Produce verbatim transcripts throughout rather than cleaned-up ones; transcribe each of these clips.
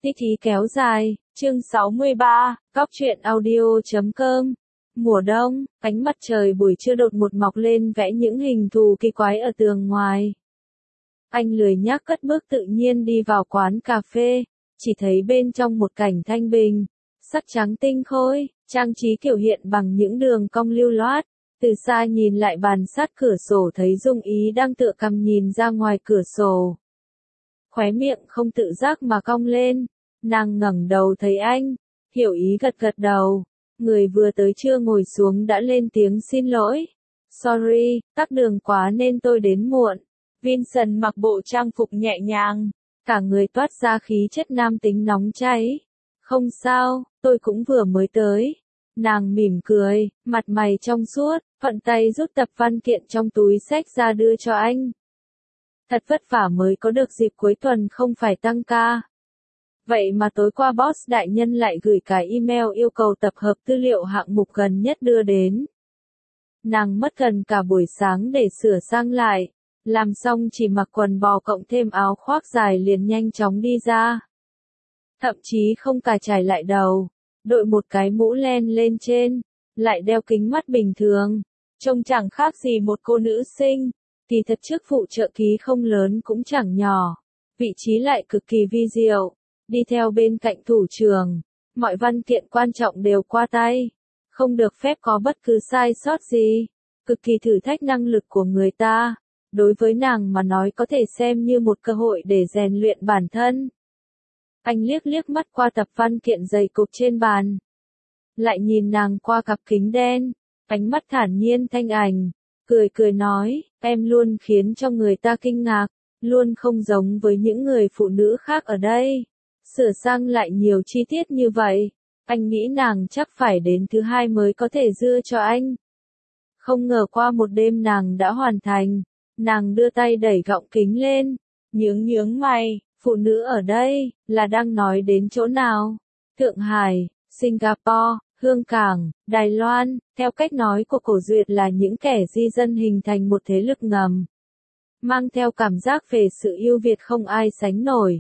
Tích ý kéo dài, chương sáu mươi ba, Cóc truyện audio chấm com. Mùa đông, ánh mặt trời buổi trưa đột ngột mọc lên vẽ những hình thù kỳ quái ở tường ngoài. Anh lười nhác cất bước tự nhiên đi vào quán cà phê, chỉ thấy bên trong một cảnh thanh bình, sắc trắng tinh khôi, trang trí kiểu hiện bằng những đường cong lưu loát. Từ xa nhìn lại bàn sát cửa sổ thấy Dung Ý đang tựa cằm nhìn ra ngoài cửa sổ. Khóe miệng không tự giác mà cong lên, nàng ngẩng đầu thấy anh, hiểu ý gật gật đầu, người vừa tới chưa ngồi xuống đã lên tiếng xin lỗi. Sorry, tắc đường quá nên tôi đến muộn. Vincent mặc bộ trang phục nhẹ nhàng, cả người toát ra khí chất nam tính nóng cháy. Không sao, tôi cũng vừa mới tới. Nàng mỉm cười, mặt mày trong suốt, thuận tay rút tập văn kiện trong túi xách ra đưa cho anh. Thật vất vả mới có được dịp cuối tuần không phải tăng ca. Vậy mà tối qua boss đại nhân lại gửi cái email yêu cầu tập hợp tư liệu hạng mục gần nhất đưa đến. Nàng mất gần cả buổi sáng để sửa sang lại, làm xong chỉ mặc quần bò cộng thêm áo khoác dài liền nhanh chóng đi ra. Thậm chí không cài chải lại đầu, đội một cái mũ len lên trên, lại đeo kính mắt bình thường, trông chẳng khác gì một cô nữ sinh. Kỳ thật chức vụ trợ ký không lớn cũng chẳng nhỏ, vị trí lại cực kỳ vi diệu, đi theo bên cạnh thủ trưởng, mọi văn kiện quan trọng đều qua tay, không được phép có bất cứ sai sót gì, cực kỳ thử thách năng lực của người ta, đối với nàng mà nói có thể xem như một cơ hội để rèn luyện bản thân. Anh liếc liếc mắt qua tập văn kiện dày cộp trên bàn, lại nhìn nàng qua cặp kính đen, ánh mắt thản nhiên thanh ảnh. Cười cười nói, em luôn khiến cho người ta kinh ngạc, luôn không giống với những người phụ nữ khác ở đây. Sửa sang lại nhiều chi tiết như vậy, anh nghĩ nàng chắc phải đến thứ hai mới có thể dưa cho anh. Không ngờ qua một đêm nàng đã hoàn thành, nàng đưa tay đẩy gọng kính lên, nhướng nhướng mày, phụ nữ ở đây, là đang nói đến chỗ nào? Thượng Hải, Singapore, Hương Cảng, Đài Loan, theo cách nói của Cổ Duyệt là những kẻ di dân hình thành một thế lực ngầm. Mang theo cảm giác về sự ưu việt không ai sánh nổi.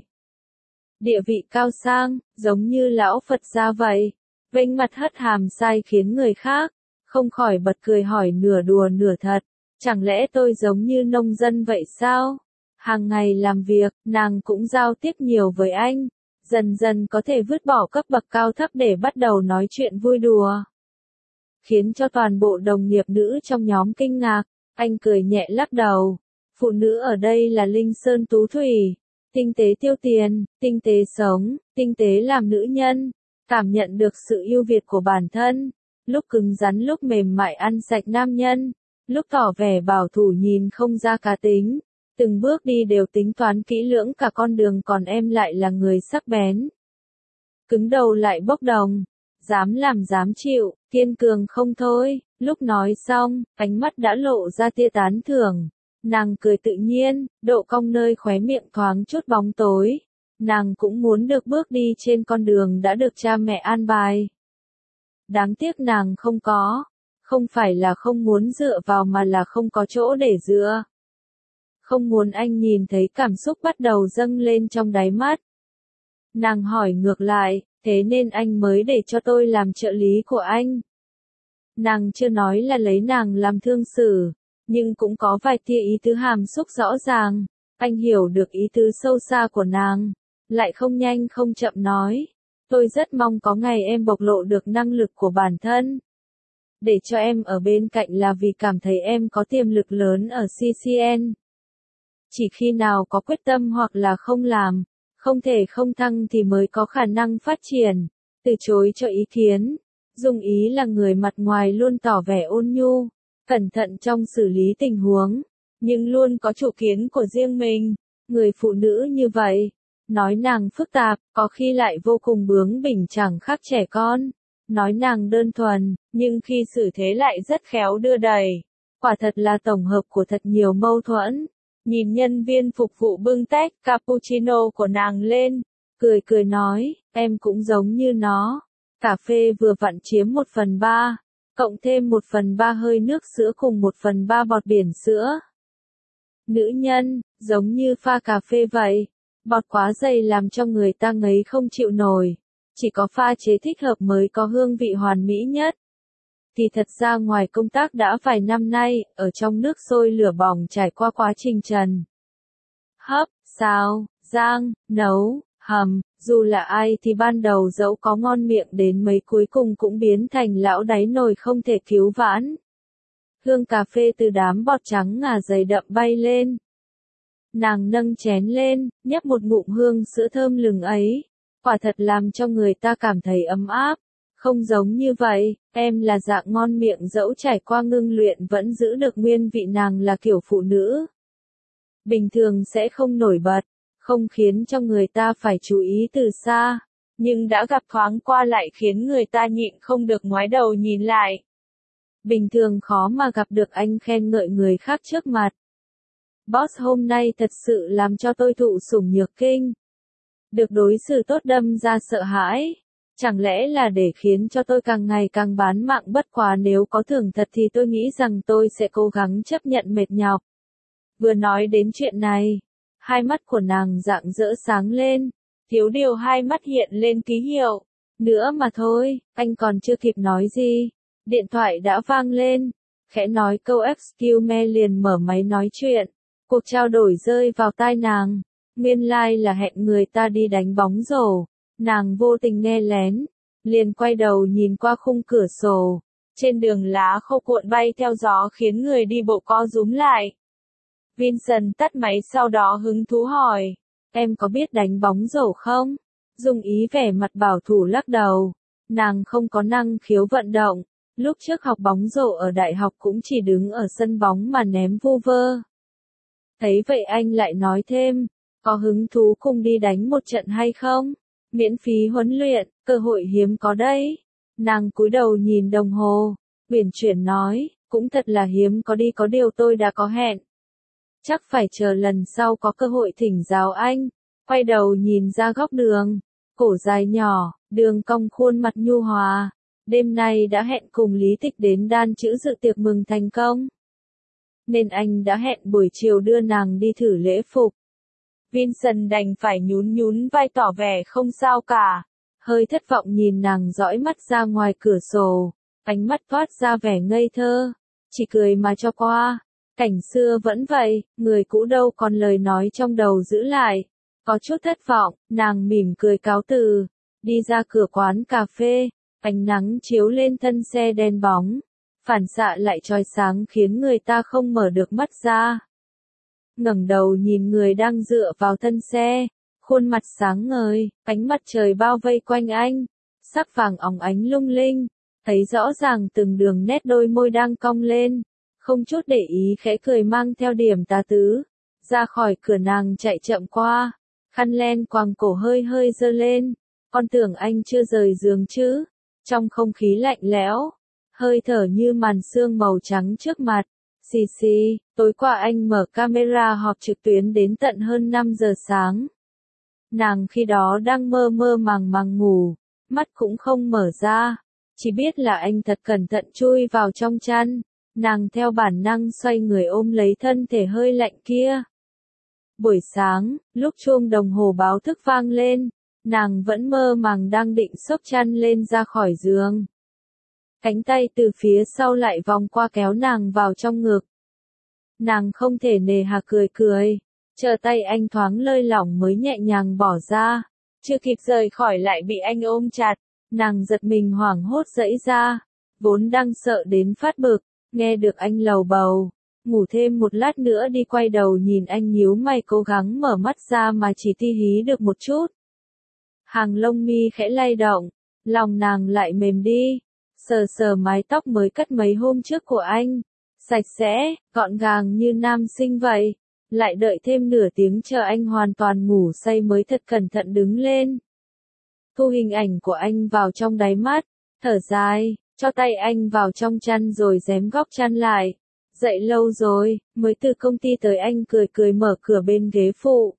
Địa vị cao sang, giống như lão Phật gia vậy. Vênh mặt hất hàm sai khiến người khác, không khỏi bật cười hỏi nửa đùa nửa thật. Chẳng lẽ tôi giống như nông dân vậy sao? Hàng ngày làm việc, nàng cũng giao tiếp nhiều với anh. Dần dần có thể vứt bỏ cấp bậc cao thấp để bắt đầu nói chuyện vui đùa. Khiến cho toàn bộ đồng nghiệp nữ trong nhóm kinh ngạc, anh cười nhẹ lắc đầu. Phụ nữ ở đây là linh sơn tú thủy, tinh tế tiêu tiền, tinh tế sống, tinh tế làm nữ nhân, cảm nhận được sự ưu việt của bản thân, lúc cứng rắn lúc mềm mại ăn sạch nam nhân, lúc tỏ vẻ bảo thủ nhìn không ra cá tính. Từng bước đi đều tính toán kỹ lưỡng cả con đường còn em lại là người sắc bén. Cứng đầu lại bốc đồng, dám làm dám chịu, kiên cường không thôi, lúc nói xong, ánh mắt đã lộ ra tia tán thưởng. Nàng cười tự nhiên, độ cong nơi khóe miệng thoáng chút bóng tối. Nàng cũng muốn được bước đi trên con đường đã được cha mẹ an bài. Đáng tiếc nàng không có, không phải là không muốn dựa vào mà là không có chỗ để dựa. Không muốn anh nhìn thấy cảm xúc bắt đầu dâng lên trong đáy mắt. Nàng hỏi ngược lại, thế nên anh mới để cho tôi làm trợ lý của anh. Nàng chưa nói là lấy nàng làm thương xử, nhưng cũng có vài tia ý tứ hàm xúc rõ ràng. Anh hiểu được ý tứ sâu xa của nàng, lại không nhanh không chậm nói. Tôi rất mong có ngày em bộc lộ được năng lực của bản thân. Để cho em ở bên cạnh là vì cảm thấy em có tiềm lực lớn ở xê xê en. Chỉ khi nào có quyết tâm hoặc là không làm, không thể không thăng thì mới có khả năng phát triển. Từ chối cho ý kiến. Dung Ý là người mặt ngoài luôn tỏ vẻ ôn nhu, cẩn thận trong xử lý tình huống, nhưng luôn có chủ kiến của riêng mình. Người phụ nữ như vậy, nói nàng phức tạp, có khi lại vô cùng bướng bỉnh chẳng khác trẻ con. Nói nàng đơn thuần, nhưng khi xử thế lại rất khéo đưa đẩy. Quả thật là tổng hợp của thật nhiều mâu thuẫn. Nhìn nhân viên phục vụ bưng tách cappuccino của nàng lên, cười cười nói, em cũng giống như nó. Cà phê vừa vặn chiếm một phần ba, cộng thêm một phần ba hơi nước sữa cùng một phần ba bọt biển sữa. Nữ nhân, giống như pha cà phê vậy. Bọt quá dày làm cho người ta ngấy không chịu nổi. Chỉ có pha chế thích hợp mới có hương vị hoàn mỹ nhất. Thì thật ra ngoài công tác đã vài năm nay, ở trong nước sôi lửa bỏng trải qua quá trình trần. Hấp, xào, rang, nấu, hầm, dù là ai thì ban đầu dẫu có ngon miệng đến mấy cuối cùng cũng biến thành lão đáy nồi không thể cứu vãn. Hương cà phê từ đám bọt trắng ngà dày đậm bay lên. Nàng nâng chén lên, nhấp một ngụm hương sữa thơm lừng ấy. Quả thật làm cho người ta cảm thấy ấm áp. Không giống như vậy, em là dạng ngon miệng dẫu trải qua ngưng luyện vẫn giữ được nguyên vị, nàng là kiểu phụ nữ. Bình thường sẽ không nổi bật, không khiến cho người ta phải chú ý từ xa, nhưng đã gặp thoáng qua lại khiến người ta nhịn không được ngoái đầu nhìn lại. Bình thường khó mà gặp được anh khen ngợi người khác trước mặt. Boss hôm nay thật sự làm cho tôi thụ sủng nhược kinh. Được đối xử tốt đâm ra sợ hãi. Chẳng lẽ là để khiến cho tôi càng ngày càng bán mạng, bất quá nếu có thưởng thật thì tôi nghĩ rằng tôi sẽ cố gắng chấp nhận mệt nhọc. Vừa nói đến chuyện này, hai mắt của nàng rạng rỡ sáng lên, thiếu điều hai mắt hiện lên ký hiệu. Nữa mà thôi, anh còn chưa kịp nói gì. Điện thoại đã vang lên, khẽ nói câu excuse me liền mở máy nói chuyện. Cuộc trao đổi rơi vào tai nàng, nguyên lai like là hẹn người ta đi đánh bóng rổ. Nàng vô tình nghe lén, liền quay đầu nhìn qua khung cửa sổ. Trên đường lá khô cuộn bay theo gió khiến người đi bộ co rúm lại. Vincent tắt máy sau đó hứng thú hỏi, em có biết đánh bóng rổ không? Dung Ý vẻ mặt bảo thủ lắc đầu, nàng không có năng khiếu vận động. Lúc trước học bóng rổ ở đại học cũng chỉ đứng ở sân bóng mà ném vu vơ. Thấy vậy anh lại nói thêm, có hứng thú cùng đi đánh một trận hay không? Miễn phí huấn luyện, cơ hội hiếm có đấy. Nàng cúi đầu nhìn đồng hồ, uyển chuyển nói, cũng thật là hiếm có đi, có điều tôi đã có hẹn. Chắc phải chờ lần sau có cơ hội thỉnh giáo anh. Quay đầu nhìn ra góc đường, cổ dài nhỏ, đường cong khuôn mặt nhu hòa. Đêm nay đã hẹn cùng Lý Tịch đến đan chữ dự tiệc mừng thành công. Nên anh đã hẹn buổi chiều đưa nàng đi thử lễ phục. Vincent đành phải nhún nhún vai tỏ vẻ không sao cả. Hơi thất vọng nhìn nàng dõi mắt ra ngoài cửa sổ. Ánh mắt toát ra vẻ ngây thơ. Chỉ cười mà cho qua. Cảnh xưa vẫn vậy, người cũ đâu còn lời nói trong đầu giữ lại. Có chút thất vọng, nàng mỉm cười cáo từ. Đi ra cửa quán cà phê. Ánh nắng chiếu lên thân xe đen bóng. Phản xạ lại chói sáng khiến người ta không mở được mắt ra. Ngẩng đầu nhìn người đang dựa vào thân xe, khuôn mặt sáng ngời, ánh mặt trời bao vây quanh anh, sắc vàng óng ánh lung linh, thấy rõ ràng từng đường nét đôi môi đang cong lên, không chút để ý khẽ cười mang theo điểm tà tứ, ra khỏi cửa nàng chạy chậm qua, khăn len quàng cổ hơi hơi giơ lên, con tưởng anh chưa rời giường chứ, trong không khí lạnh lẽo, hơi thở như màn sương màu trắng trước mặt. Xì xì, tối qua anh mở camera họp trực tuyến đến tận hơn năm giờ sáng. Nàng khi đó đang mơ mơ màng màng ngủ, mắt cũng không mở ra, chỉ biết là anh thật cẩn thận chui vào trong chăn, nàng theo bản năng xoay người ôm lấy thân thể hơi lạnh kia. Buổi sáng, lúc chuông đồng hồ báo thức vang lên, nàng vẫn mơ màng đang định xốc chăn lên ra khỏi giường. Cánh tay từ phía sau lại vòng qua kéo nàng vào trong ngực. Nàng không thể nề hà cười cười, chờ tay anh thoáng lơi lỏng mới nhẹ nhàng bỏ ra. Chưa kịp rời khỏi lại bị anh ôm chặt, nàng giật mình hoảng hốt giãy ra, vốn đang sợ đến phát bực, nghe được anh lầu bầu. Ngủ thêm một lát nữa đi, quay đầu nhìn anh nhíu mày cố gắng mở mắt ra mà chỉ ti hí được một chút. Hàng lông mi khẽ lay động, lòng nàng lại mềm đi. Sờ sờ mái tóc mới cắt mấy hôm trước của anh, sạch sẽ, gọn gàng như nam sinh vậy, lại đợi thêm nửa tiếng chờ anh hoàn toàn ngủ say mới thật cẩn thận đứng lên. Thu hình ảnh của anh vào trong đáy mắt, thở dài, cho tay anh vào trong chăn rồi giếm góc chăn lại. Dậy lâu rồi, mới từ công ty tới, anh cười cười mở cửa bên ghế phụ.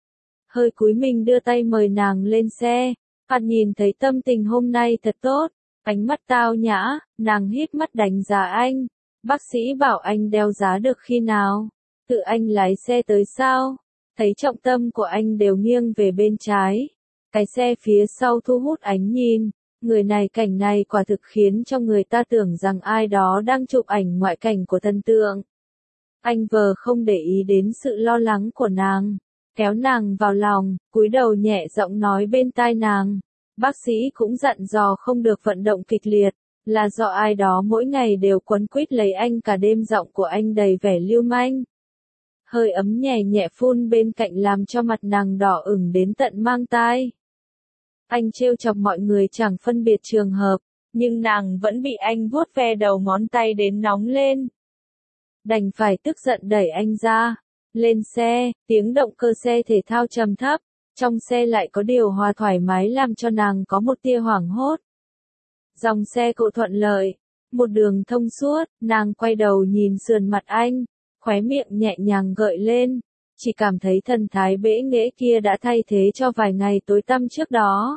Hơi cúi mình đưa tay mời nàng lên xe, Phạt nhìn thấy tâm tình hôm nay thật tốt. Ánh mắt tao nhã, nàng híp mắt đánh giá anh. Bác sĩ bảo anh đeo giá được khi nào? Tự anh lái xe tới sao? thấy trọng tâm của anh đều nghiêng về bên trái. Cái xe phía sau thu hút ánh nhìn, người này cảnh này quả thực khiến cho người ta tưởng rằng ai đó đang chụp ảnh ngoại cảnh của thần tượng. Anh vờ không để ý đến sự lo lắng của nàng, kéo nàng vào lòng, cúi đầu nhẹ giọng nói bên tai nàng. Bác sĩ cũng dặn dò không được vận động kịch liệt, là do ai đó mỗi ngày đều quấn quýt lấy anh cả đêm, giọng của anh đầy vẻ lưu manh. Hơi ấm nhẹ nhẹ phun bên cạnh làm cho mặt nàng đỏ ửng đến tận mang tai. Anh trêu chọc mọi người chẳng phân biệt trường hợp, nhưng nàng vẫn bị anh vuốt ve đầu ngón tay đến nóng lên. Đành phải tức giận đẩy anh ra. Lên xe, tiếng động cơ xe thể thao trầm thấp, trong xe lại có điều hòa thoải mái làm cho nàng có một tia hoảng hốt. Dòng xe cộ thuận lợi, một đường thông suốt, nàng quay đầu nhìn sườn mặt anh, khóe miệng nhẹ nhàng gợi lên, chỉ cảm thấy thần thái bẽ nghễ kia đã thay thế cho vài ngày tối tăm trước đó.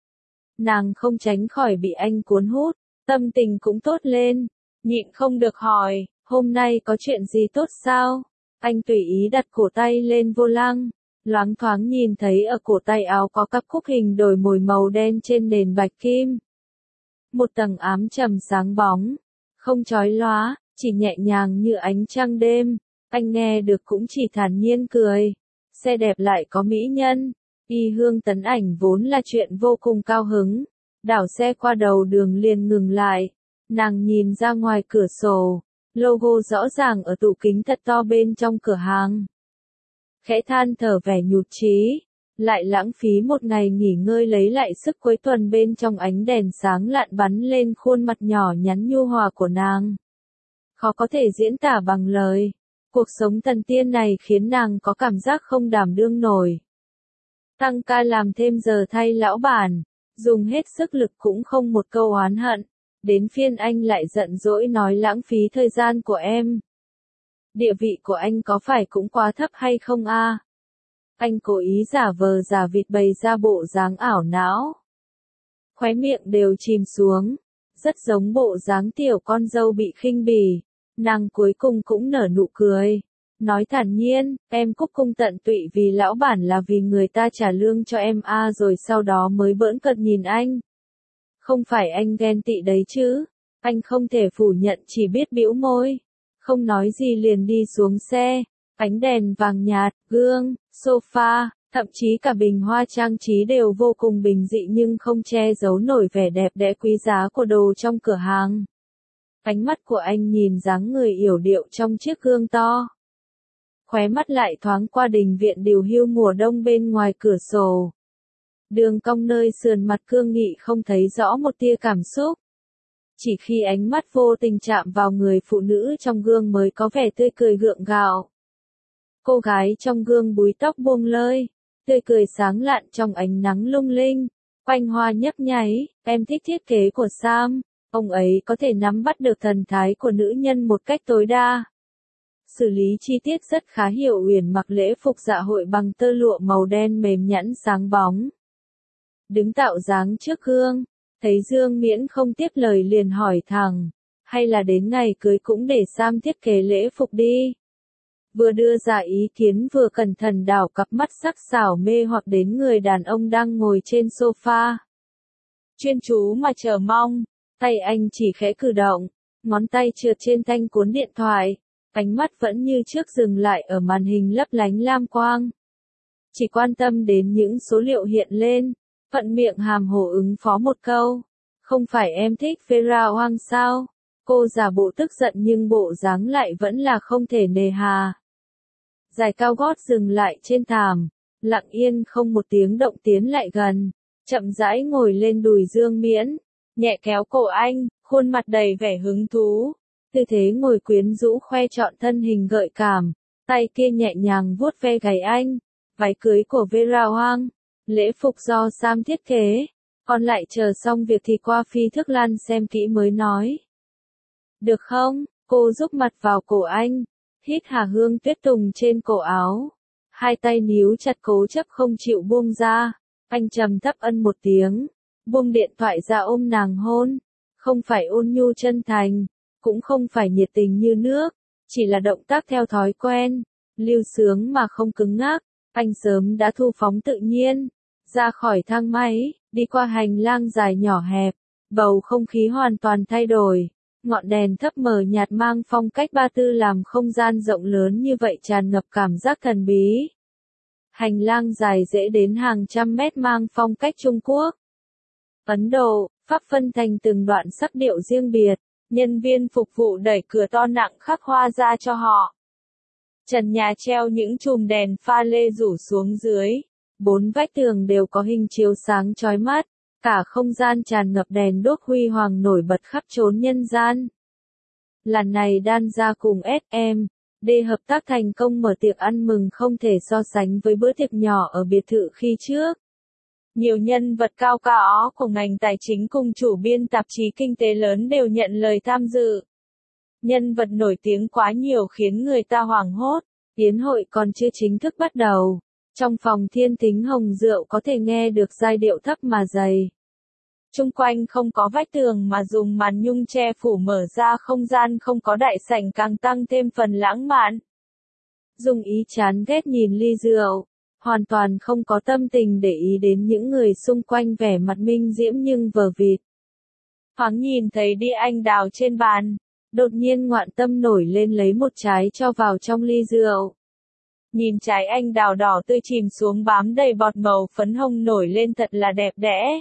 Nàng không tránh khỏi bị anh cuốn hút, tâm tình cũng tốt lên, nhịn không được hỏi, hôm nay có chuyện gì tốt sao? Anh tùy ý đặt cổ tay lên vô lăng, loáng thoáng nhìn thấy ở cổ tay áo có cặp cúc hình đồi mồi màu đen trên nền bạch kim. Một tầng ám trầm sáng bóng, không chói lóa, chỉ nhẹ nhàng như ánh trăng đêm. Anh nghe được cũng chỉ thản nhiên cười. Xe đẹp lại có mỹ nhân. Y hương tấn ảnh vốn là chuyện vô cùng cao hứng. Đảo xe qua đầu đường liền ngừng lại. Nàng nhìn ra ngoài cửa sổ. Logo rõ ràng ở tủ kính thật to bên trong cửa hàng. Khẽ than thở vẻ nhụt chí, lại lãng phí một ngày nghỉ ngơi lấy lại sức cuối tuần bên trong ánh đèn sáng lạn bắn lên khuôn mặt nhỏ nhắn nhu hòa của nàng. Khó có thể diễn tả bằng lời. Cuộc sống thần tiên này khiến nàng có cảm giác không đảm đương nổi. Tăng ca làm thêm giờ thay lão bản, dùng hết sức lực cũng không một câu oán hận. Đến phiên anh lại giận dỗi nói lãng phí thời gian của em. Địa vị của anh có phải cũng quá thấp hay không a? Anh cố ý giả vờ giả vịt bày ra bộ dáng ảo não. Khóe miệng đều chìm xuống, rất giống bộ dáng tiểu con dâu bị khinh bỉ. Nàng cuối cùng cũng nở nụ cười, nói thản nhiên, em cúc cung tận tụy vì lão bản là vì người ta trả lương cho em a, rồi sau đó mới bỡn cợt nhìn anh. Không phải anh ghen tị đấy chứ? Anh không thể phủ nhận, chỉ biết bĩu môi. Không nói gì liền đi xuống xe. Ánh đèn vàng nhạt, gương, sofa, thậm chí cả bình hoa trang trí đều vô cùng bình dị nhưng không che giấu nổi vẻ đẹp đẽ quý giá của đồ trong cửa hàng. Ánh mắt của anh nhìn dáng người yểu điệu trong chiếc gương to. Khóe mắt lại thoáng qua đình viện điều hưu mùa đông bên ngoài cửa sổ. Đường cong nơi sườn mặt cương nghị không thấy rõ một tia cảm xúc. Chỉ khi ánh mắt vô tình chạm vào người phụ nữ trong gương mới có vẻ tươi cười gượng gạo. Cô gái trong gương búi tóc buông lơi, tươi cười sáng lạn trong ánh nắng lung linh, quanh hoa nhấp nháy. Em thích thiết kế của Sam, ông ấy có thể nắm bắt được thần thái của nữ nhân một cách tối đa. Xử lý chi tiết rất khá hiểu. Uyển mặc lễ phục dạ hội bằng tơ lụa màu đen mềm nhẵn sáng bóng. Đứng tạo dáng trước gương, thấy Dương Miễn không tiếp lời liền hỏi thẳng, hay là đến ngày cưới cũng để Sam thiết kế lễ phục đi. Vừa đưa ra ý kiến vừa cẩn thận đảo cặp mắt sắc sảo mê hoặc đến người đàn ông đang ngồi trên sofa. Chuyên chú mà chờ mong, tay anh chỉ khẽ cử động, ngón tay trượt trên thanh cuốn điện thoại, ánh mắt vẫn như trước dừng lại ở màn hình lấp lánh lam quang. Chỉ quan tâm đến những số liệu hiện lên, thuận miệng hàm hồ ứng phó một câu. Không phải em thích Vera Wang sao? Cô giả bộ tức giận nhưng bộ dáng lại vẫn là không thể nề hà. Giày cao gót dừng lại trên thảm, lặng yên không một tiếng động tiến lại gần, chậm rãi ngồi lên đùi Dương Miễn, nhẹ kéo cổ anh, khuôn mặt đầy vẻ hứng thú. Tư thế ngồi quyến rũ khoe trọn thân hình gợi cảm, tay kia nhẹ nhàng vuốt ve gáy anh. Váy cưới của Vera Wang, lễ phục do Sam thiết kế, còn lại chờ xong việc thì qua phi thức lan xem kỹ mới nói. Được không? Cô giúp mặt vào cổ anh, hít hà hương tuyết tùng trên cổ áo, hai tay níu chặt cố chấp không chịu buông ra. Anh trầm thấp ân một tiếng, buông điện thoại ra ôm nàng hôn, không phải ôn nhu chân thành, cũng không phải nhiệt tình như nước, chỉ là động tác theo thói quen, lưu sướng mà không cứng ngắc. Anh sớm đã thu phóng tự nhiên, ra khỏi thang máy, đi qua hành lang dài nhỏ hẹp, bầu không khí hoàn toàn thay đổi. Ngọn đèn thấp mờ nhạt mang phong cách Ba Tư làm không gian rộng lớn như vậy tràn ngập cảm giác thần bí. Hành lang dài dễ đến hàng trăm mét mang phong cách Trung Quốc, Ấn Độ, Pháp phân thành từng đoạn sắc điệu riêng biệt, nhân viên phục vụ đẩy cửa to nặng khắc hoa ra cho họ. Trần nhà treo những chùm đèn pha lê rủ xuống dưới, bốn vách tường đều có hình chiếu sáng chói mắt, cả không gian tràn ngập đèn đuốc huy hoàng nổi bật khắp chốn nhân gian. Lần này Đan Gia cùng ét em đê hợp tác thành công mở tiệc ăn mừng không thể so sánh với bữa tiệc nhỏ ở biệt thự khi trước. Nhiều nhân vật cao cao của ngành tài chính cùng chủ biên tạp chí kinh tế lớn đều nhận lời tham dự. Nhân vật nổi tiếng quá nhiều khiến người ta hoảng hốt. Yến hội còn chưa chính thức bắt đầu. Trong phòng Thiên Thính Hồng Rượu có thể nghe được giai điệu thấp mà dày. Chung quanh không có vách tường mà dùng màn nhung che phủ mở ra không gian không có đại sảnh càng tăng thêm phần lãng mạn. Dung Ý chán ghét nhìn ly rượu, hoàn toàn không có tâm tình để ý đến những người xung quanh vẻ mặt minh diễm nhưng vờ vịt. Thoáng nhìn thấy đĩa anh đào trên bàn, đột nhiên ngoạn tâm nổi lên lấy một trái cho vào trong ly rượu. Nhìn trái anh đào đỏ tươi chìm xuống bám đầy bọt màu phấn hồng nổi lên thật là đẹp đẽ.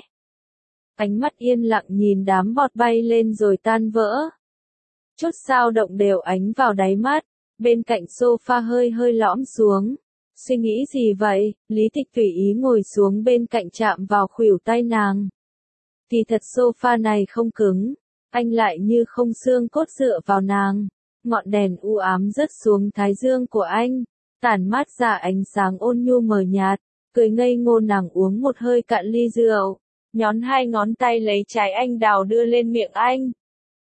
Ánh mắt yên lặng nhìn đám bọt bay lên rồi tan vỡ. Chút sao động đều ánh vào đáy mắt, bên cạnh sofa hơi hơi lõm xuống. Suy nghĩ gì vậy? Lý Tịch tùy ý ngồi xuống bên cạnh chạm vào khuỷu tay nàng. Kỳ thật sofa này không cứng, anh lại như không xương cốt dựa vào nàng. Ngọn đèn u ám rớt xuống thái dương của anh, tản mát ra ánh sáng ôn nhu mờ nhạt, cười ngây ngô nàng uống một hơi cạn ly rượu, nhón hai ngón tay lấy trái anh đào đưa lên miệng anh.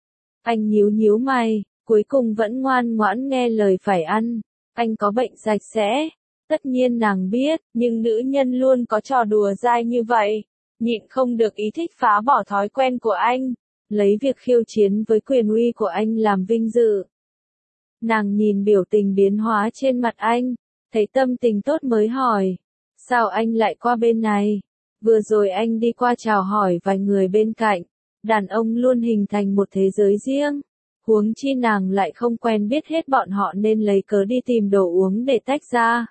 Anh nhíu nhíu mày, cuối cùng vẫn ngoan ngoãn nghe lời phải ăn. Anh có bệnh sạch sẽ. Tất nhiên nàng biết, nhưng nữ nhân luôn có trò đùa dai như vậy. Nhịn không được ý thích phá bỏ thói quen của anh, lấy việc khiêu chiến với quyền uy của anh làm vinh dự. Nàng nhìn biểu tình biến hóa trên mặt anh, thấy tâm tình tốt mới hỏi. Sao anh lại qua bên này? Vừa rồi anh đi qua chào hỏi vài người bên cạnh. Đàn ông luôn hình thành một thế giới riêng. Huống chi nàng lại không quen biết hết bọn họ nên lấy cớ đi tìm đồ uống để tách ra.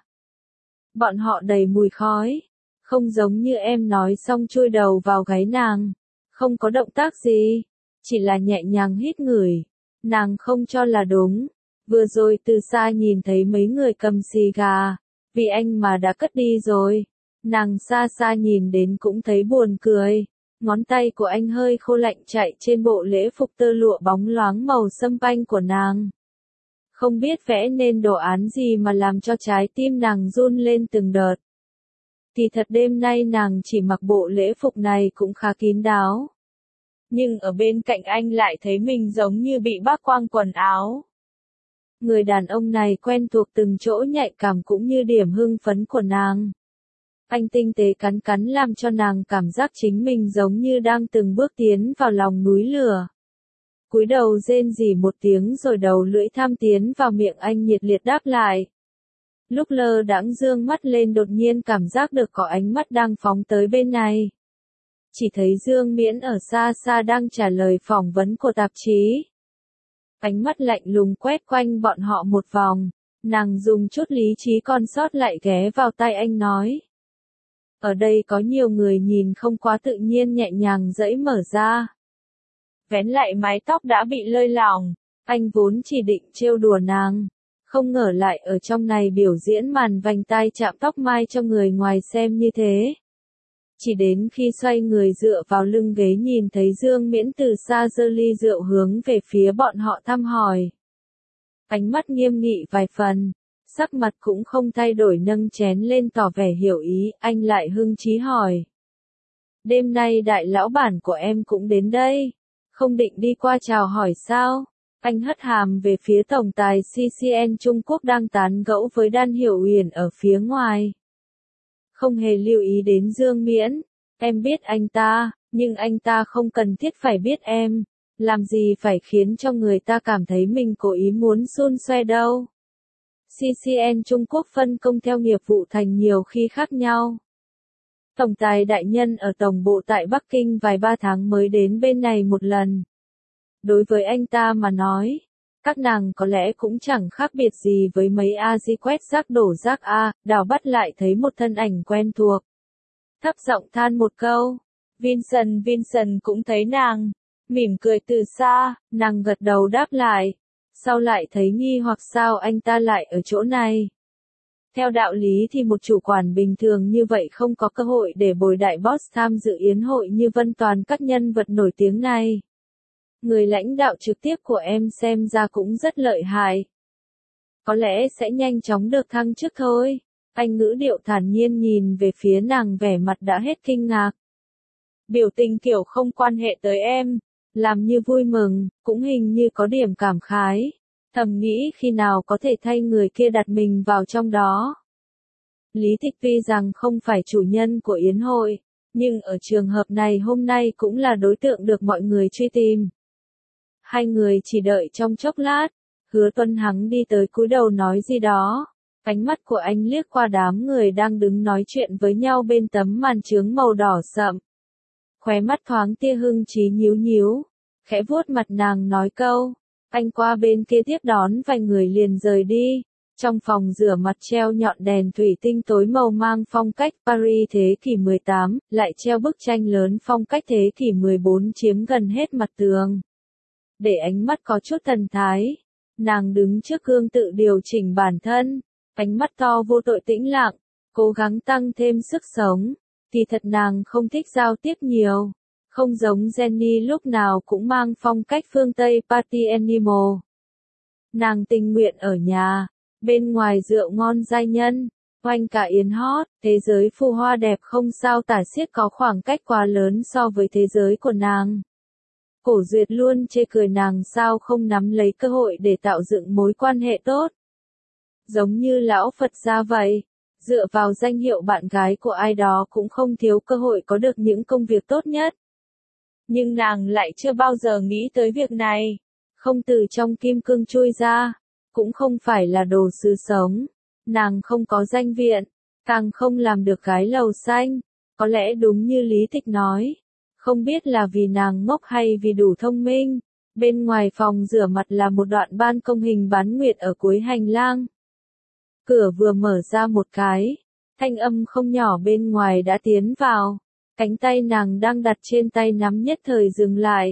Bọn họ đầy mùi khói. Không giống như em nói xong chui đầu vào gáy nàng. Không có động tác gì. Chỉ là nhẹ nhàng hít ngửi. Nàng không cho là đúng. Vừa rồi từ xa nhìn thấy mấy người cầm xì gà. Vì anh mà đã cất đi rồi. Nàng xa xa nhìn đến cũng thấy buồn cười. Ngón tay của anh hơi khô lạnh chạy trên bộ lễ phục tơ lụa bóng loáng màu sâm panh của nàng. Không biết vẽ nên đồ án gì mà làm cho trái tim nàng run lên từng đợt. Kỳ thật đêm nay nàng chỉ mặc bộ lễ phục này cũng khá kín đáo. Nhưng ở bên cạnh anh lại thấy mình giống như bị bác quang quần áo. Người đàn ông này quen thuộc từng chỗ nhạy cảm cũng như điểm hưng phấn của nàng. Anh tinh tế cắn cắn làm cho nàng cảm giác chính mình giống như đang từng bước tiến vào lòng núi lửa. Cúi đầu rên rỉ một tiếng rồi đầu lưỡi tham tiến vào miệng anh nhiệt liệt đáp lại. Lúc lơ đãng dương mắt lên đột nhiên cảm giác được có ánh mắt đang phóng tới bên này. Chỉ thấy Dương Miễn ở xa xa đang trả lời phỏng vấn của tạp chí. Ánh mắt lạnh lùng quét quanh bọn họ một vòng, nàng dùng chút lý trí còn sót lại ghé vào tai anh nói. Ở đây có nhiều người nhìn không quá tự nhiên nhẹ nhàng dãy mở ra. Vén lại mái tóc đã bị lơi lỏng, anh vốn chỉ định trêu đùa nàng. Không ngờ lại ở trong này biểu diễn màn vành tai chạm tóc mai cho người ngoài xem như thế. Chỉ đến khi xoay người dựa vào lưng ghế nhìn thấy Dương Miễn từ xa giơ ly rượu hướng về phía bọn họ thăm hỏi. Ánh mắt nghiêm nghị vài phần, sắc mặt cũng không thay đổi nâng chén lên tỏ vẻ hiểu ý, anh lại hưng chí hỏi. Đêm nay đại lão bản của em cũng đến đây, không định đi qua chào hỏi sao? Anh hất hàm về phía tổng tài xê xê en Trung Quốc đang tán gẫu với Đan Hiểu Uyển ở phía ngoài. Không hề lưu ý đến Dương Miễn, em biết anh ta, nhưng anh ta không cần thiết phải biết em, làm gì phải khiến cho người ta cảm thấy mình cố ý muốn xun xoe đâu. xê xê en Trung Quốc phân công theo nghiệp vụ thành nhiều khi khác nhau. Tổng tài đại nhân ở tổng bộ tại Bắc Kinh vài ba tháng mới đến bên này một lần. Đối với anh ta mà nói, các nàng có lẽ cũng chẳng khác biệt gì với mấy a di quét rác đổ rác a, đào bắt lại thấy một thân ảnh quen thuộc. Thấp giọng than một câu, Vincent Vincent cũng thấy nàng, mỉm cười từ xa, nàng gật đầu đáp lại, sau lại thấy nghi hoặc sao anh ta lại ở chỗ này. Theo đạo lý thì một chủ quản bình thường như vậy không có cơ hội để bồi đại boss tham dự yến hội như Vân Toàn các nhân vật nổi tiếng này. Người lãnh đạo trực tiếp của em xem ra cũng rất lợi hại. Có lẽ sẽ nhanh chóng được thăng chức thôi. Anh ngữ điệu thản nhiên nhìn về phía nàng vẻ mặt đã hết kinh ngạc. Biểu tình kiểu không quan hệ tới em, làm như vui mừng, cũng hình như có điểm cảm khái. Thầm nghĩ khi nào có thể thay người kia đặt mình vào trong đó. Lý Tịch tuy rằng không phải chủ nhân của yến hội, nhưng ở trường hợp này hôm nay cũng là đối tượng được mọi người truy tìm. Hai người chỉ đợi trong chốc lát, Hứa Tuân Hắng đi tới cúi đầu nói gì đó. Ánh mắt của anh liếc qua đám người đang đứng nói chuyện với nhau bên tấm màn chướng màu đỏ sậm. Khóe mắt thoáng tia hưng trí nhíu nhíu, khẽ vuốt mặt nàng nói câu. Anh qua bên kia tiếp đón vài người liền rời đi. Trong phòng rửa mặt treo nhọn đèn thủy tinh tối màu mang phong cách Paris thế kỷ mười tám, lại treo bức tranh lớn phong cách thế kỷ mười bốn chiếm gần hết mặt tường. Để ánh mắt có chút thần thái, nàng đứng trước gương tự điều chỉnh bản thân, ánh mắt to vô tội tĩnh lặng, cố gắng tăng thêm sức sống. Thì thật nàng không thích giao tiếp nhiều. Không giống Jenny lúc nào cũng mang phong cách phương Tây party animal. Nàng tình nguyện ở nhà, bên ngoài rượu ngon giai nhân, oanh cả yến hót, thế giới phù hoa đẹp không sao tả xiết có khoảng cách quá lớn so với thế giới của nàng. Cổ Duyệt luôn chê cười nàng sao không nắm lấy cơ hội để tạo dựng mối quan hệ tốt. Giống như lão Phật gia vậy, dựa vào danh hiệu bạn gái của ai đó cũng không thiếu cơ hội có được những công việc tốt nhất. Nhưng nàng lại chưa bao giờ nghĩ tới việc này, không từ trong kim cương chui ra, cũng không phải là đồ sứ sống, nàng không có danh viện, càng không làm được gái lầu xanh, có lẽ đúng như Lý Tịch nói, không biết là vì nàng ngốc hay vì đủ thông minh, bên ngoài phòng rửa mặt là một đoạn ban công hình bán nguyệt ở cuối hành lang. Cửa vừa mở ra một cái, thanh âm không nhỏ bên ngoài đã tiến vào. Cánh tay nàng đang đặt trên tay nắm nhất thời dừng lại.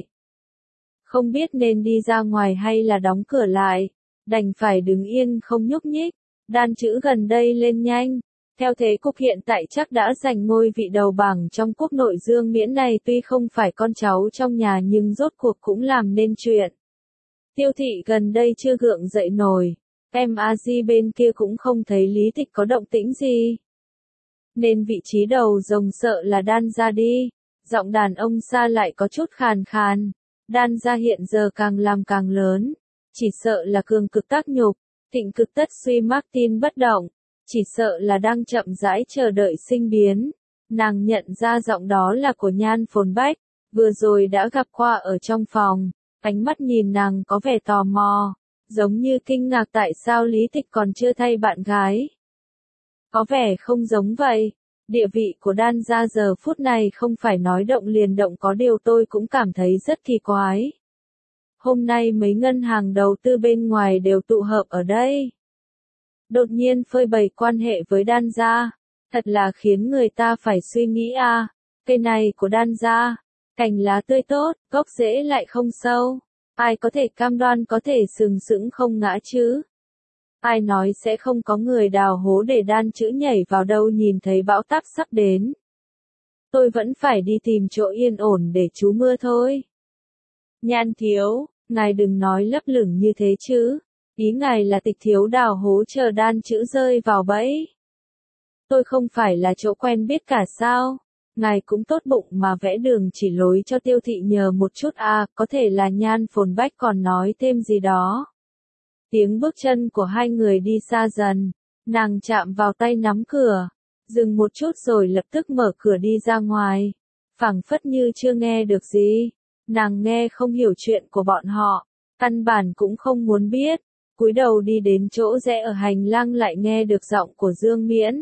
Không biết nên đi ra ngoài hay là đóng cửa lại, đành phải đứng yên không nhúc nhích, đan chữ gần đây lên nhanh. Theo thế cục hiện tại chắc đã giành ngôi vị đầu bảng trong quốc nội Dương Miễn này tuy không phải con cháu trong nhà nhưng rốt cuộc cũng làm nên chuyện. Tiêu Thị gần đây chưa gượng dậy nổi, em a di bên kia cũng không thấy Lý Tịch có động tĩnh gì. Nên vị trí đầu rồng sợ là đan ra đi, giọng đàn ông xa lại có chút khàn khàn, đan ra hiện giờ càng làm càng lớn, chỉ sợ là cường cực tác nhục, thịnh cực tất suy Martin bất động, chỉ sợ là đang chậm rãi chờ đợi sinh biến. Nàng nhận ra giọng đó là của Nhan Phồn Bách, vừa rồi đã gặp qua ở trong phòng, ánh mắt nhìn nàng có vẻ tò mò, giống như kinh ngạc tại sao Lý Tịch còn chưa thay bạn gái. Có vẻ không giống vậy, địa vị của đan gia giờ phút này không phải nói động liền động có điều tôi cũng cảm thấy rất kỳ quái. Hôm nay mấy ngân hàng đầu tư bên ngoài đều tụ hợp ở đây. Đột nhiên phơi bày quan hệ với đan gia, thật là khiến người ta phải suy nghĩ à, cây này của đan gia, cành lá tươi tốt, gốc rễ lại không sâu, ai có thể cam đoan có thể sừng sững không ngã chứ? Ai nói sẽ không có người đào hố để đan chữ nhảy vào đâu nhìn thấy bão táp sắp đến. Tôi vẫn phải đi tìm chỗ yên ổn để trú mưa thôi. Nhan thiếu, ngài đừng nói lấp lửng như thế chứ. Ý ngài là Tịch thiếu đào hố chờ đan chữ rơi vào bẫy. Tôi không phải là chỗ quen biết cả sao. Ngài cũng tốt bụng mà vẽ đường chỉ lối cho Tiêu Thị nhờ một chút à, có thể là Nhan Phồn Bách còn nói thêm gì đó. Tiếng bước chân của hai người đi xa dần, nàng chạm vào tay nắm cửa, dừng một chút rồi lập tức mở cửa đi ra ngoài, phảng phất như chưa nghe được gì, nàng nghe không hiểu chuyện của bọn họ, căn bản cũng không muốn biết, cúi đầu đi đến chỗ rẽ ở hành lang lại nghe được giọng của Dương Miễn.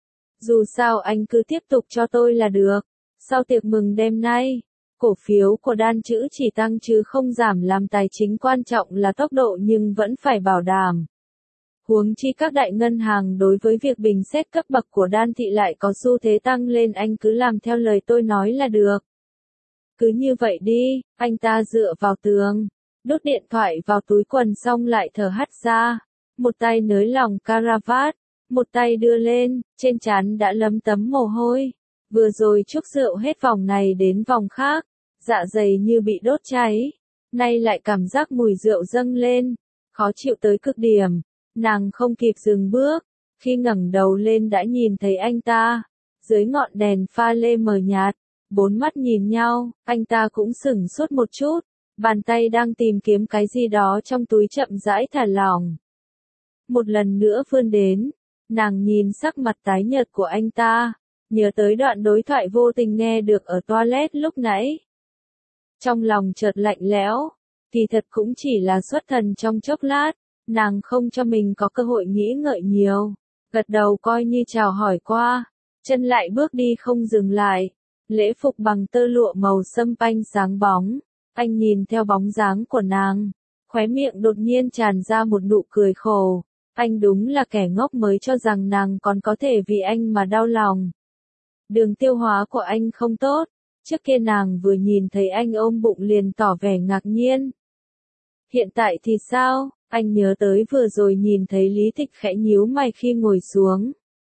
Dù sao anh cứ tiếp tục cho tôi là được. Sau tiệc mừng đêm nay, cổ phiếu của Đan Chữ chỉ tăng chứ không giảm, làm tài chính quan trọng là tốc độ nhưng vẫn phải bảo đảm. Huống chi các đại ngân hàng đối với việc bình xét cấp bậc của Đan thị lại có xu thế tăng lên, anh cứ làm theo lời tôi nói là được. Cứ như vậy đi, anh ta dựa vào tường, đút điện thoại vào túi quần xong lại thở hắt ra, một tay nới lỏng caravat, một tay đưa lên, trên trán đã lấm tấm mồ hôi. Vừa rồi chúc rượu hết vòng này đến vòng khác, dạ dày như bị đốt cháy, nay lại cảm giác mùi rượu dâng lên, khó chịu tới cực điểm. Nàng không kịp dừng bước, khi ngẩng đầu lên đã nhìn thấy anh ta, dưới ngọn đèn pha lê mờ nhạt, bốn mắt nhìn nhau, anh ta cũng sửng sốt một chút, bàn tay đang tìm kiếm cái gì đó trong túi chậm rãi thả lỏng. Một lần nữa vươn đến, nàng nhìn sắc mặt tái nhợt của anh ta, nhớ tới đoạn đối thoại vô tình nghe được ở toilet lúc nãy. Trong lòng chợt lạnh lẽo, kỳ thật cũng chỉ là xuất thần trong chốc lát. Nàng không cho mình có cơ hội nghĩ ngợi nhiều, gật đầu coi như chào hỏi qua, chân lại bước đi không dừng lại, lễ phục bằng tơ lụa màu sâm panh sáng bóng, anh nhìn theo bóng dáng của nàng, khóe miệng đột nhiên tràn ra một nụ cười khổ, anh đúng là kẻ ngốc mới cho rằng nàng còn có thể vì anh mà đau lòng. Đường tiêu hóa của anh không tốt, trước kia nàng vừa nhìn thấy anh ôm bụng liền tỏ vẻ ngạc nhiên. Hiện tại thì sao? Anh nhớ tới vừa rồi nhìn thấy Lý Tịch khẽ nhíu mày khi ngồi xuống.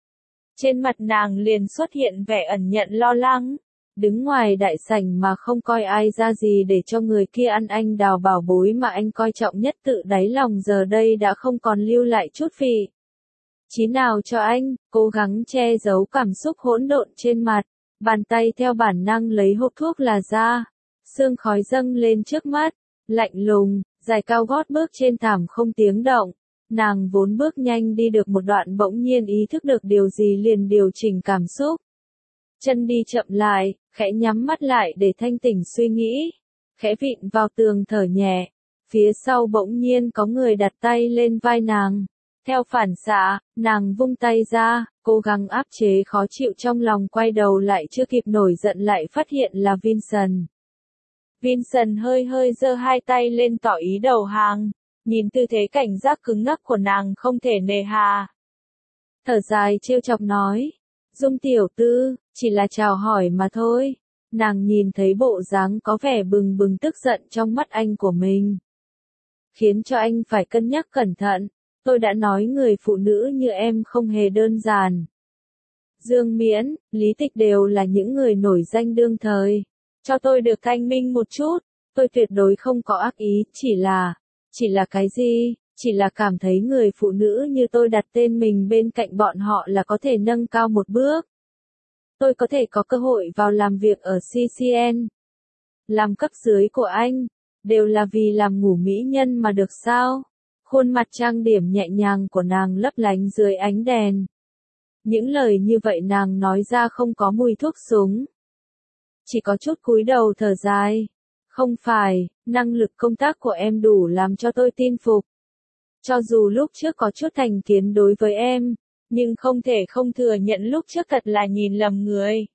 Trên mặt nàng liền xuất hiện vẻ ẩn nhận lo lắng, đứng ngoài đại sảnh mà không coi ai ra gì để cho người kia ăn anh đào bảo bối mà anh coi trọng nhất tự đáy lòng giờ đây đã không còn lưu lại chút vị. Chí nào cho anh, cố gắng che giấu cảm xúc hỗn độn trên mặt, bàn tay theo bản năng lấy hộp thuốc là ra, sương khói dâng lên trước mắt, lạnh lùng. Giày cao gót bước trên thảm không tiếng động, nàng vốn bước nhanh đi được một đoạn bỗng nhiên ý thức được điều gì liền điều chỉnh cảm xúc. Chân đi chậm lại, khẽ nhắm mắt lại để thanh tỉnh suy nghĩ, khẽ vịn vào tường thở nhẹ, phía sau bỗng nhiên có người đặt tay lên vai nàng. Theo phản xạ, nàng vung tay ra, cố gắng áp chế khó chịu trong lòng, quay đầu lại chưa kịp nổi giận lại phát hiện là Vincent. Vincent hơi hơi giơ hai tay lên tỏ ý đầu hàng, nhìn tư thế cảnh giác cứng ngắc của nàng không thể nề hà. Thở dài trêu chọc nói, Dung tiểu tư, chỉ là chào hỏi mà thôi. Nàng nhìn thấy bộ dáng có vẻ bừng bừng tức giận trong mắt anh của mình, khiến cho anh phải cân nhắc cẩn thận. Tôi đã nói người phụ nữ như em không hề đơn giản. Dương Miễn, Lý Tịch đều là những người nổi danh đương thời. Cho tôi được thanh minh một chút, tôi tuyệt đối không có ác ý, chỉ là, chỉ là cái gì, chỉ là cảm thấy người phụ nữ như tôi đặt tên mình bên cạnh bọn họ là có thể nâng cao một bước. Tôi có thể có cơ hội vào làm việc ở xê xê en, làm cấp dưới của anh, đều là vì làm ngủ mỹ nhân mà được sao? Khuôn mặt trang điểm nhẹ nhàng của nàng lấp lánh dưới ánh đèn. Những lời như vậy nàng nói ra không có mùi thuốc súng. Chỉ có chút cúi đầu thở dài. Không phải, năng lực công tác của em đủ làm cho tôi tin phục. Cho dù lúc trước có chút thành kiến đối với em, nhưng không thể không thừa nhận lúc trước thật là nhìn lầm người.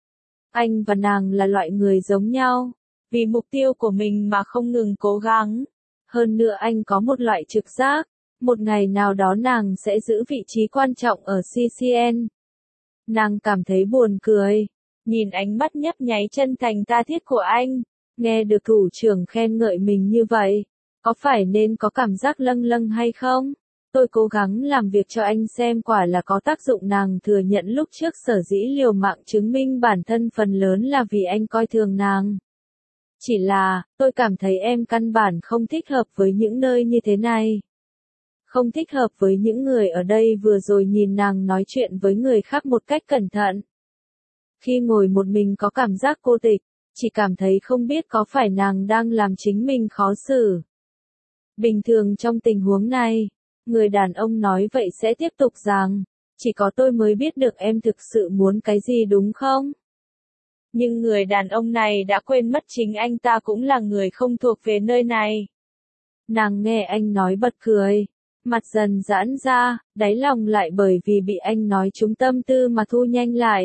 Anh và nàng là loại người giống nhau, vì mục tiêu của mình mà không ngừng cố gắng. Hơn nữa anh có một loại trực giác, một ngày nào đó nàng sẽ giữ vị trí quan trọng ở xê xê en. Nàng cảm thấy buồn cười, nhìn ánh mắt nhấp nháy chân thành tha thiết của anh, nghe được thủ trưởng khen ngợi mình như vậy, có phải nên có cảm giác lâng lâng hay không? Tôi cố gắng làm việc cho anh xem quả là có tác dụng. Nàng thừa nhận lúc trước sở dĩ liều mạng chứng minh bản thân phần lớn là vì anh coi thường nàng. Chỉ là, tôi cảm thấy em căn bản không thích hợp với những nơi như thế này. Không thích hợp với những người ở đây. Vừa rồi nhìn nàng nói chuyện với người khác một cách cẩn thận. Khi ngồi một mình có cảm giác cô tịch, chỉ cảm thấy không biết có phải nàng đang làm chính mình khó xử. Bình thường trong tình huống này, người đàn ông nói vậy sẽ tiếp tục rằng, chỉ có tôi mới biết được em thực sự muốn cái gì đúng không? Nhưng người đàn ông này đã quên mất chính anh ta cũng là người không thuộc về nơi này. Nàng nghe anh nói bật cười, mặt dần giãn ra, đáy lòng lại bởi vì bị anh nói trúng tâm tư mà thu nhanh lại.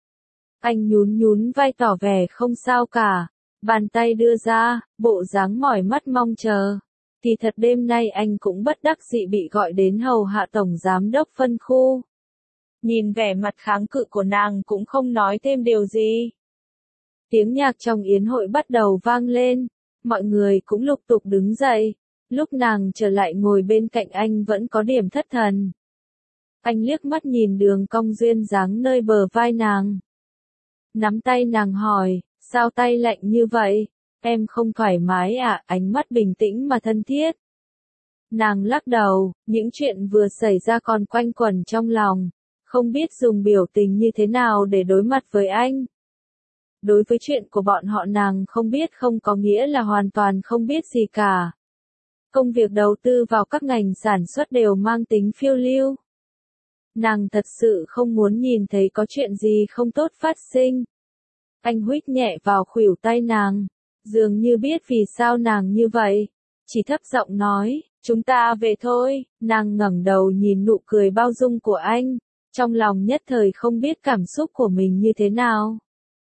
Anh nhún nhún vai tỏ vẻ không sao cả, bàn tay đưa ra, bộ dáng mỏi mắt mong chờ. Thì thật đêm nay anh cũng bất đắc dĩ bị gọi đến hầu hạ tổng giám đốc phân khu. Nhìn vẻ mặt kháng cự của nàng cũng không nói thêm điều gì. Tiếng nhạc trong yến hội bắt đầu vang lên, mọi người cũng lục tục đứng dậy. Lúc nàng trở lại ngồi bên cạnh anh vẫn có điểm thất thần. Anh liếc mắt nhìn đường cong duyên dáng nơi bờ vai nàng. Nắm tay nàng hỏi, sao tay lạnh như vậy? Em không thoải mái à? Ánh mắt bình tĩnh mà thân thiết. Nàng lắc đầu, những chuyện vừa xảy ra còn quanh quẩn trong lòng, không biết dùng biểu tình như thế nào để đối mặt với anh. Đối với chuyện của bọn họ nàng không biết không có nghĩa là hoàn toàn không biết gì cả. Công việc đầu tư vào các ngành sản xuất đều mang tính phiêu lưu. Nàng thật sự không muốn nhìn thấy có chuyện gì không tốt phát sinh. Anh huých nhẹ vào khuỷu tay nàng, dường như biết vì sao nàng như vậy. Chỉ thấp giọng nói, chúng ta về thôi. Nàng ngẩng đầu nhìn nụ cười bao dung của anh, trong lòng nhất thời không biết cảm xúc của mình như thế nào.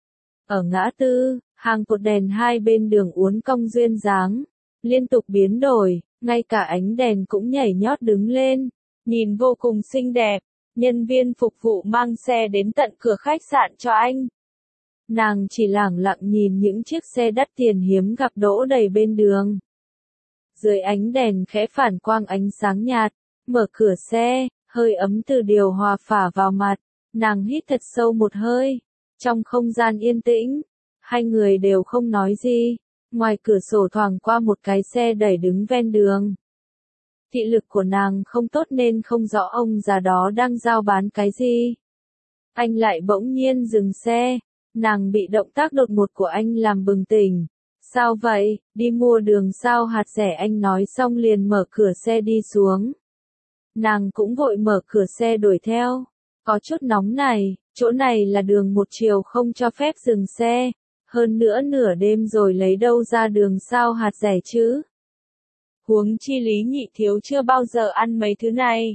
Ở ngã tư, hàng cột đèn hai bên đường uốn cong duyên dáng, liên tục biến đổi, ngay cả ánh đèn cũng nhảy nhót đứng lên, nhìn vô cùng xinh đẹp. Nhân viên phục vụ mang xe đến tận cửa khách sạn cho anh. Nàng chỉ lẳng lặng nhìn những chiếc xe đắt tiền hiếm gặp đỗ đầy bên đường. Dưới ánh đèn khẽ phản quang ánh sáng nhạt, mở cửa xe, hơi ấm từ điều hòa phả vào mặt, nàng hít thật sâu một hơi. Trong không gian yên tĩnh, hai người đều không nói gì, ngoài cửa sổ thoảng qua một cái xe đẩy đứng ven đường. Thị lực của nàng không tốt nên không rõ ông già đó đang giao bán cái gì. Anh lại bỗng nhiên dừng xe, nàng bị động tác đột ngột của anh làm bừng tỉnh. Sao vậy, đi mua đường sao hạt rẻ? Anh nói xong liền mở cửa xe đi xuống. Nàng cũng vội mở cửa xe đuổi theo. Có chút nóng này, chỗ này là đường một chiều không cho phép dừng xe. Hơn nữa nửa đêm rồi lấy đâu ra đường sao hạt rẻ chứ? Huống chi Lý Nhị thiếu chưa bao giờ ăn mấy thứ này.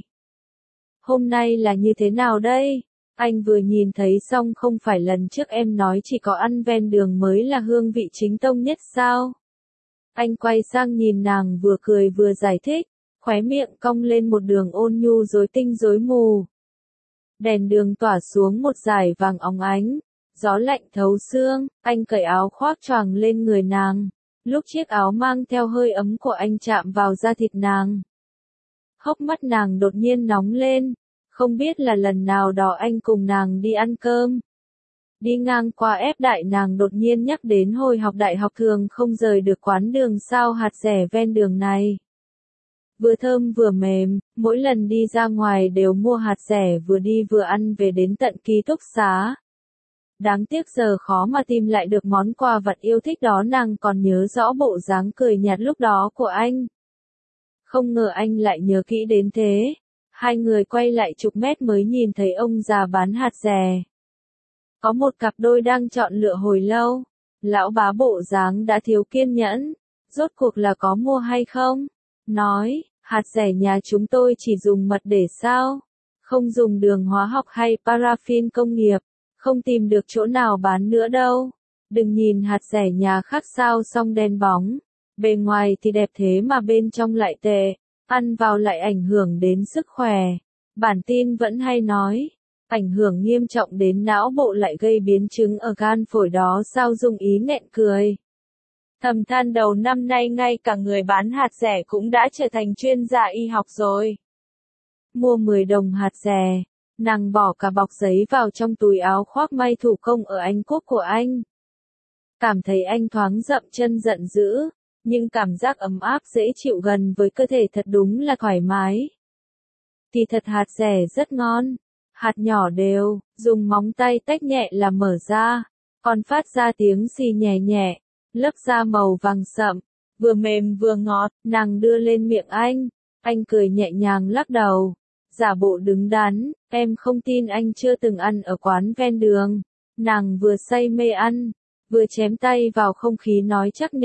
Hôm nay là như thế nào đây? Anh vừa nhìn thấy xong không phải lần trước em nói chỉ có ăn ven đường mới là hương vị chính tông nhất sao? Anh quay sang nhìn nàng vừa cười vừa giải thích, khóe miệng cong lên một đường ôn nhu rối tinh rối mù. Đèn đường tỏa xuống một dải vàng óng ánh, gió lạnh thấu xương, anh cởi áo khoác choàng lên người nàng. Lúc chiếc áo mang theo hơi ấm của anh chạm vào da thịt nàng, hốc mắt nàng đột nhiên nóng lên, không biết là lần nào đó anh cùng nàng đi ăn cơm. Đi ngang qua ép đại nàng đột nhiên nhắc đến hồi học đại học thường không rời được quán đường sao hạt rẻ ven đường này. Vừa thơm vừa mềm, mỗi lần đi ra ngoài đều mua hạt rẻ vừa đi vừa ăn về đến tận ký túc xá. Đáng tiếc giờ khó mà tìm lại được món quà vặt yêu thích đó. Nàng còn nhớ rõ bộ dáng cười nhạt lúc đó của anh. Không ngờ anh lại nhớ kỹ đến thế. Hai người quay lại chục mét mới nhìn thấy ông già bán hạt rẻ. Có một cặp đôi đang chọn lựa hồi lâu. Lão bá bộ dáng đã thiếu kiên nhẫn. Rốt cuộc là có mua hay không? Nói, hạt rẻ nhà chúng tôi chỉ dùng mật để sao? Không dùng đường hóa học hay paraffin công nghiệp. Không tìm được chỗ nào bán nữa đâu. Đừng nhìn hạt rẻ nhà khác sao song đen bóng. Bề ngoài thì đẹp thế mà bên trong lại tệ. Ăn vào lại ảnh hưởng đến sức khỏe. Bản tin vẫn hay nói. Ảnh hưởng nghiêm trọng đến não bộ lại gây biến chứng ở gan phổi đó sao. Dung Ý nghẹn cười. Thầm than đầu năm nay ngay cả người bán hạt rẻ cũng đã trở thành chuyên gia y học rồi. Mua mười đồng hạt rẻ. Nàng bỏ cả bọc giấy vào trong túi áo khoác may thủ công ở Anh Quốc của anh. Cảm thấy anh thoáng dậm chân giận dữ, nhưng cảm giác ấm áp dễ chịu gần với cơ thể thật đúng là thoải mái. Thì thật hạt rẻ rất ngon, hạt nhỏ đều, dùng móng tay tách nhẹ là mở ra, còn phát ra tiếng xì nhẹ nhẹ, lớp da màu vàng sậm, vừa mềm vừa ngọt. Nàng đưa lên miệng anh, anh cười nhẹ nhàng lắc đầu. Giả bộ đứng đắn, em không tin anh chưa từng ăn ở quán ven đường. Nàng vừa say mê ăn, vừa chém tay vào không khí nói chắc nịch,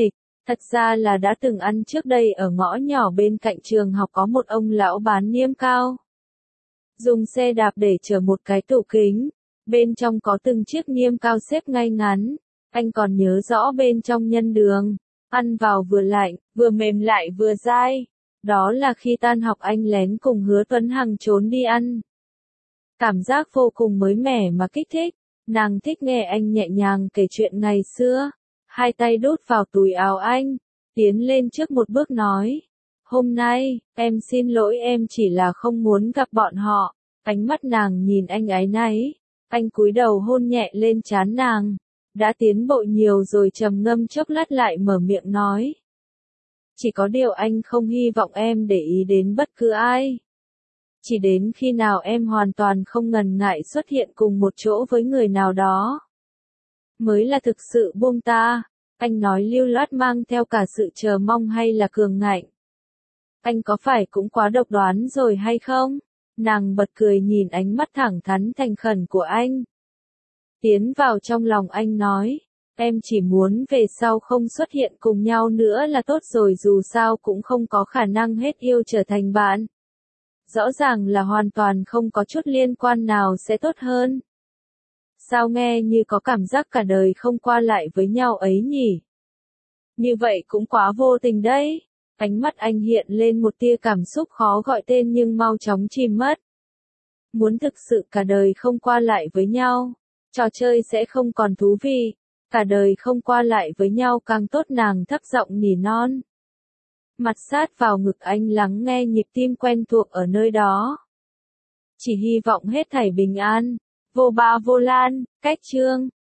Thật ra là đã từng ăn trước đây ở ngõ nhỏ bên cạnh trường học có một ông lão bán niêm cao. Dùng xe đạp để chở một cái tủ kính, bên trong có từng chiếc niêm cao xếp ngay ngắn. Anh còn nhớ rõ bên trong nhân đường, ăn vào vừa lạnh, vừa mềm lại vừa dai. Đó là khi tan học anh lén cùng Hứa Tuấn Hằng trốn đi ăn. Cảm giác vô cùng mới mẻ mà kích thích, nàng thích nghe anh nhẹ nhàng kể chuyện ngày xưa. Hai tay đút vào túi áo anh, tiến lên trước một bước nói. Hôm nay, em xin lỗi em chỉ là không muốn gặp bọn họ. Ánh mắt nàng nhìn anh áy náy, anh cúi đầu hôn nhẹ lên trán nàng. Đã tiến bộ nhiều rồi trầm ngâm chốc lát lại mở miệng nói. Chỉ có điều anh không hy vọng em để ý đến bất cứ ai. Chỉ đến khi nào em hoàn toàn không ngần ngại xuất hiện cùng một chỗ với người nào đó, mới là thực sự buông ta. Anh nói lưu loát mang theo cả sự chờ mong hay là cường ngạnh. Anh có phải cũng quá độc đoán rồi hay không? Nàng bật cười nhìn ánh mắt thẳng thắn thành khẩn của anh. Tiến vào trong lòng anh nói. Em chỉ muốn về sau không xuất hiện cùng nhau nữa là tốt rồi, dù sao cũng không có khả năng hết yêu trở thành bạn. Rõ ràng là hoàn toàn không có chút liên quan nào sẽ tốt hơn. Sao nghe như có cảm giác cả đời không qua lại với nhau ấy nhỉ? Như vậy cũng quá vô tình đấy. Ánh mắt anh hiện lên một tia cảm xúc khó gọi tên nhưng mau chóng chìm mất. Muốn thực sự cả đời không qua lại với nhau, trò chơi sẽ không còn thú vị. Cả đời không qua lại với nhau càng tốt, nàng thấp giọng nỉ non. Mặt sát vào ngực anh lắng nghe nhịp tim quen thuộc ở nơi đó. Chỉ hy vọng hết thảy bình an. Vô ba vô lan, cách chương.